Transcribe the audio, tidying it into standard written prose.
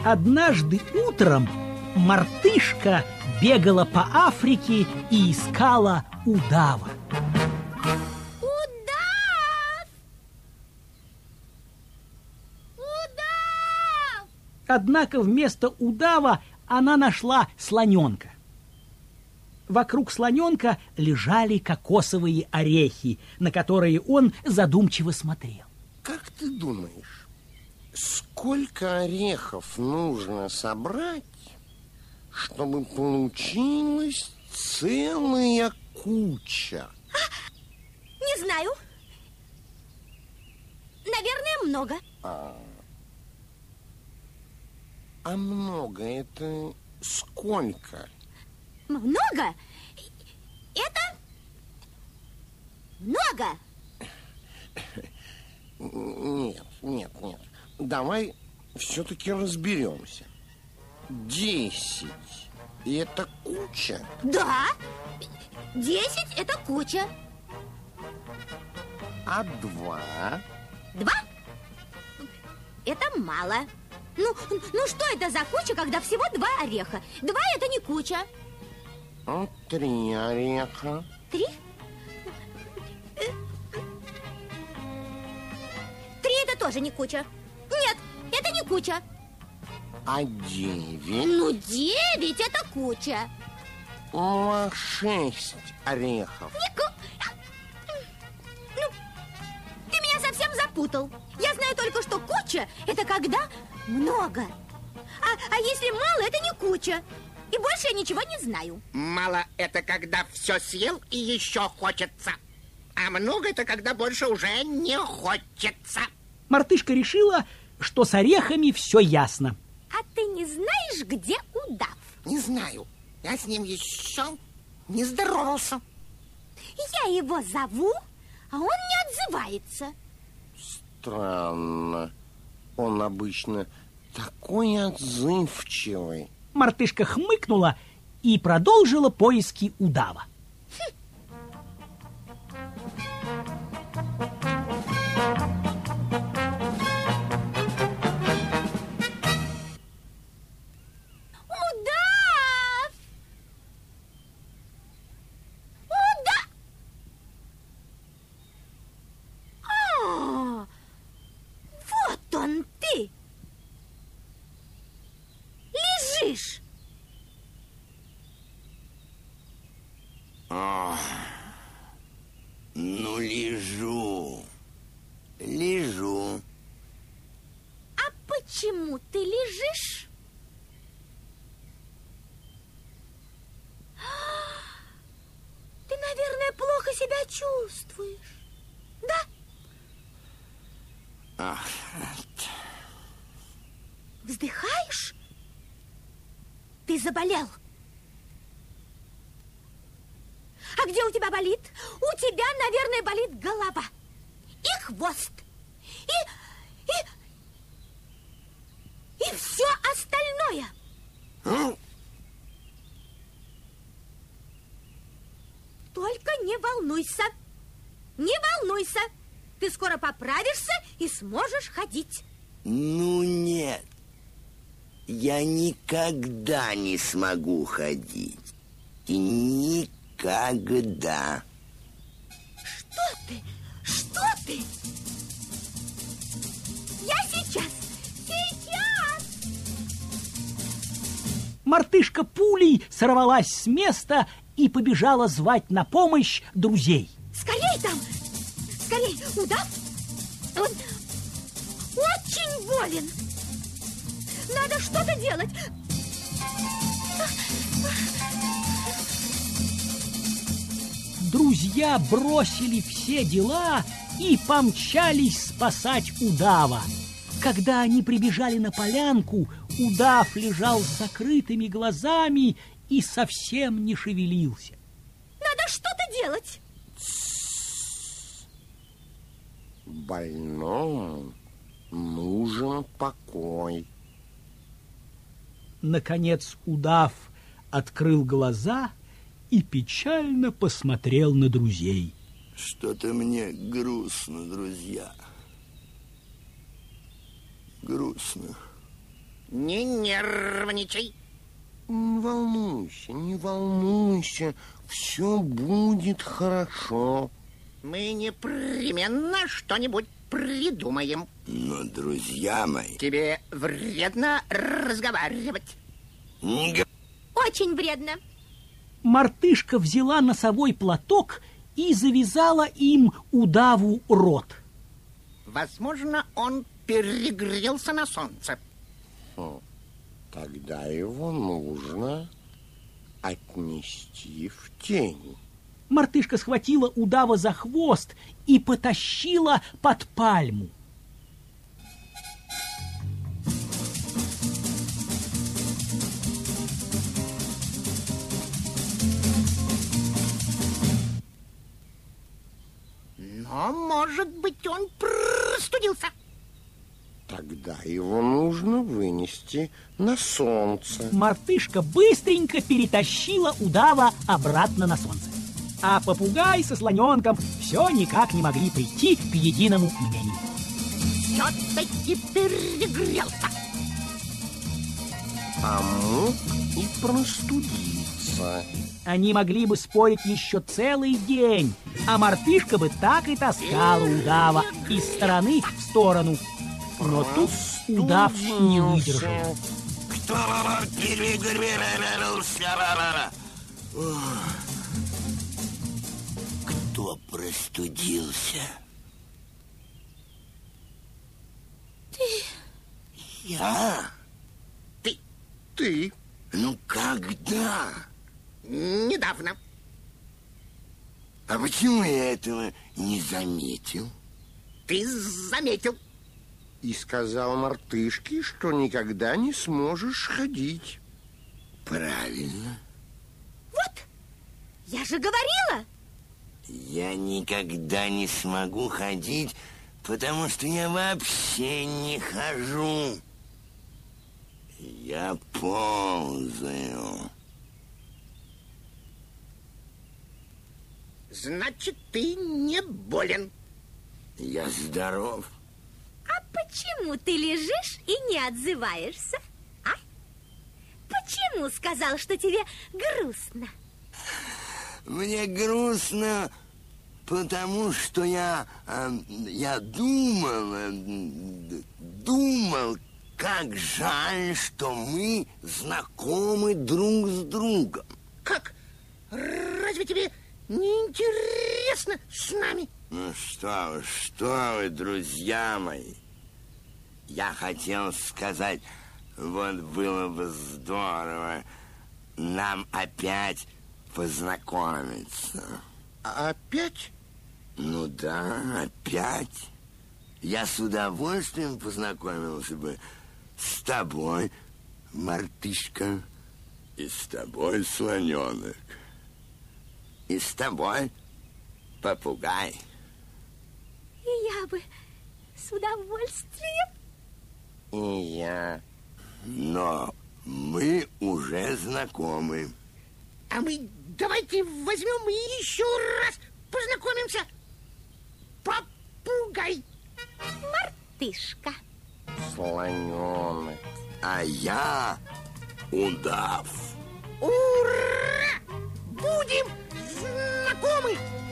Однажды утром мартышка бегала по Африке и искала удава. Удав! Удав! Однако вместо удава она нашла слоненка. Вокруг слоненка лежали кокосовые орехи, на которые он задумчиво смотрел. Как ты думаешь, сколько орехов нужно собрать, чтобы получилась целая куча? Не знаю. Наверное, много. А много это сколько? Много? Это много. Нет. Давай все-таки разберемся. 10 – это куча? Да, 10 – это куча. А 2? 2 – это мало. Ну, что это за куча, когда всего 2 ореха? 2 – это не куча. 3 ореха. 3? 3 – это тоже не куча. Нет, это не куча. А 9? Ну, 9 – это куча. 6 орехов. Ну, ты меня совсем запутал. Я знаю только, что куча – это когда много. А если мало – это не куча. И больше я ничего не знаю. Мало – это когда все съел и еще хочется. А много – это когда больше уже не хочется. Мартышка решила, что с орехами все ясно. А ты не знаешь, где удав? Не знаю. Я с ним еще не здоровался. Я его зову, а он не отзывается. Странно. Он обычно такой отзывчивый. Мартышка хмыкнула и продолжила поиски удава. Лежишь. Ну, лежу. А почему ты лежишь? Ты, наверное, плохо себя чувствуешь. Да? Ах, Вздыхаешь? Ты заболел. А где у тебя болит? У тебя, наверное, болит голова и хвост, и все остальное. Только не волнуйся. Не волнуйся. Ты скоро поправишься и сможешь ходить. Ну, нет. Я никогда не смогу ходить. И никогда. Что ты? Что ты? Я сейчас. Мартышка пулей сорвалась с места и побежала звать на помощь друзей. Скорей там! Скорей! Удав! Он очень болен! Надо что-то делать! Друзья бросили все дела и помчались спасать удава. Когда они прибежали на полянку, удав лежал с закрытыми глазами и совсем не шевелился. Надо что-то делать! Больному нужен покой. Наконец удав открыл глаза и печально посмотрел на друзей. Что-то мне грустно, друзья. Грустно. Не нервничай. Не волнуйся, не волнуйся. Все будет хорошо. Мы непременно что-нибудь придумаем. Но, друзья мои, Тебе вредно разговаривать. не г- Очень вредно. Мартышка взяла носовой платок и завязала им удаву рот. Возможно, он перегрелся на солнце. Тогда его нужно отнести в тень. Мартышка схватила удава за хвост и потащила под пальму. Но, может быть, он простудился. Тогда его нужно вынести на солнце. Мартышка быстренько перетащила удава обратно на солнце. А попугай со слоненком все никак не могли прийти к единому мнению. Все-таки перегрелся. А мог и простудиться. Они могли бы спорить еще целый день, а мартышка бы так и таскала удава из стороны в сторону. Но тут удав не выдержал. Кто простудился? Я? Ты? Ну, когда? Недавно. А почему я этого не заметил? Ты заметил. И сказал мартышке, что никогда не сможешь ходить. Правильно. Вот, я же говорила. Я никогда не смогу ходить, потому что я вообще не хожу. Я ползаю. Значит, ты не болен. Я здоров. А почему ты лежишь и не отзываешься? А? Почему сказал, что тебе грустно? Мне грустно, потому что я думал, как жаль, что мы знакомы друг с другом. Как? Разве тебе не интересно с нами? Ну что вы, друзья мои. Я хотел сказать, вот было бы здорово нам опять познакомиться. Опять? Ну да, опять. Я с удовольствием познакомился бы с тобой, мартышка, и с тобой, слоненок, и с тобой, попугай. И я бы с удовольствием. И я. Но мы уже знакомы. А мы давайте возьмем и еще раз познакомимся. Попугай. Мартышка. Слоненок. А я удав. Ура! Будем знакомы!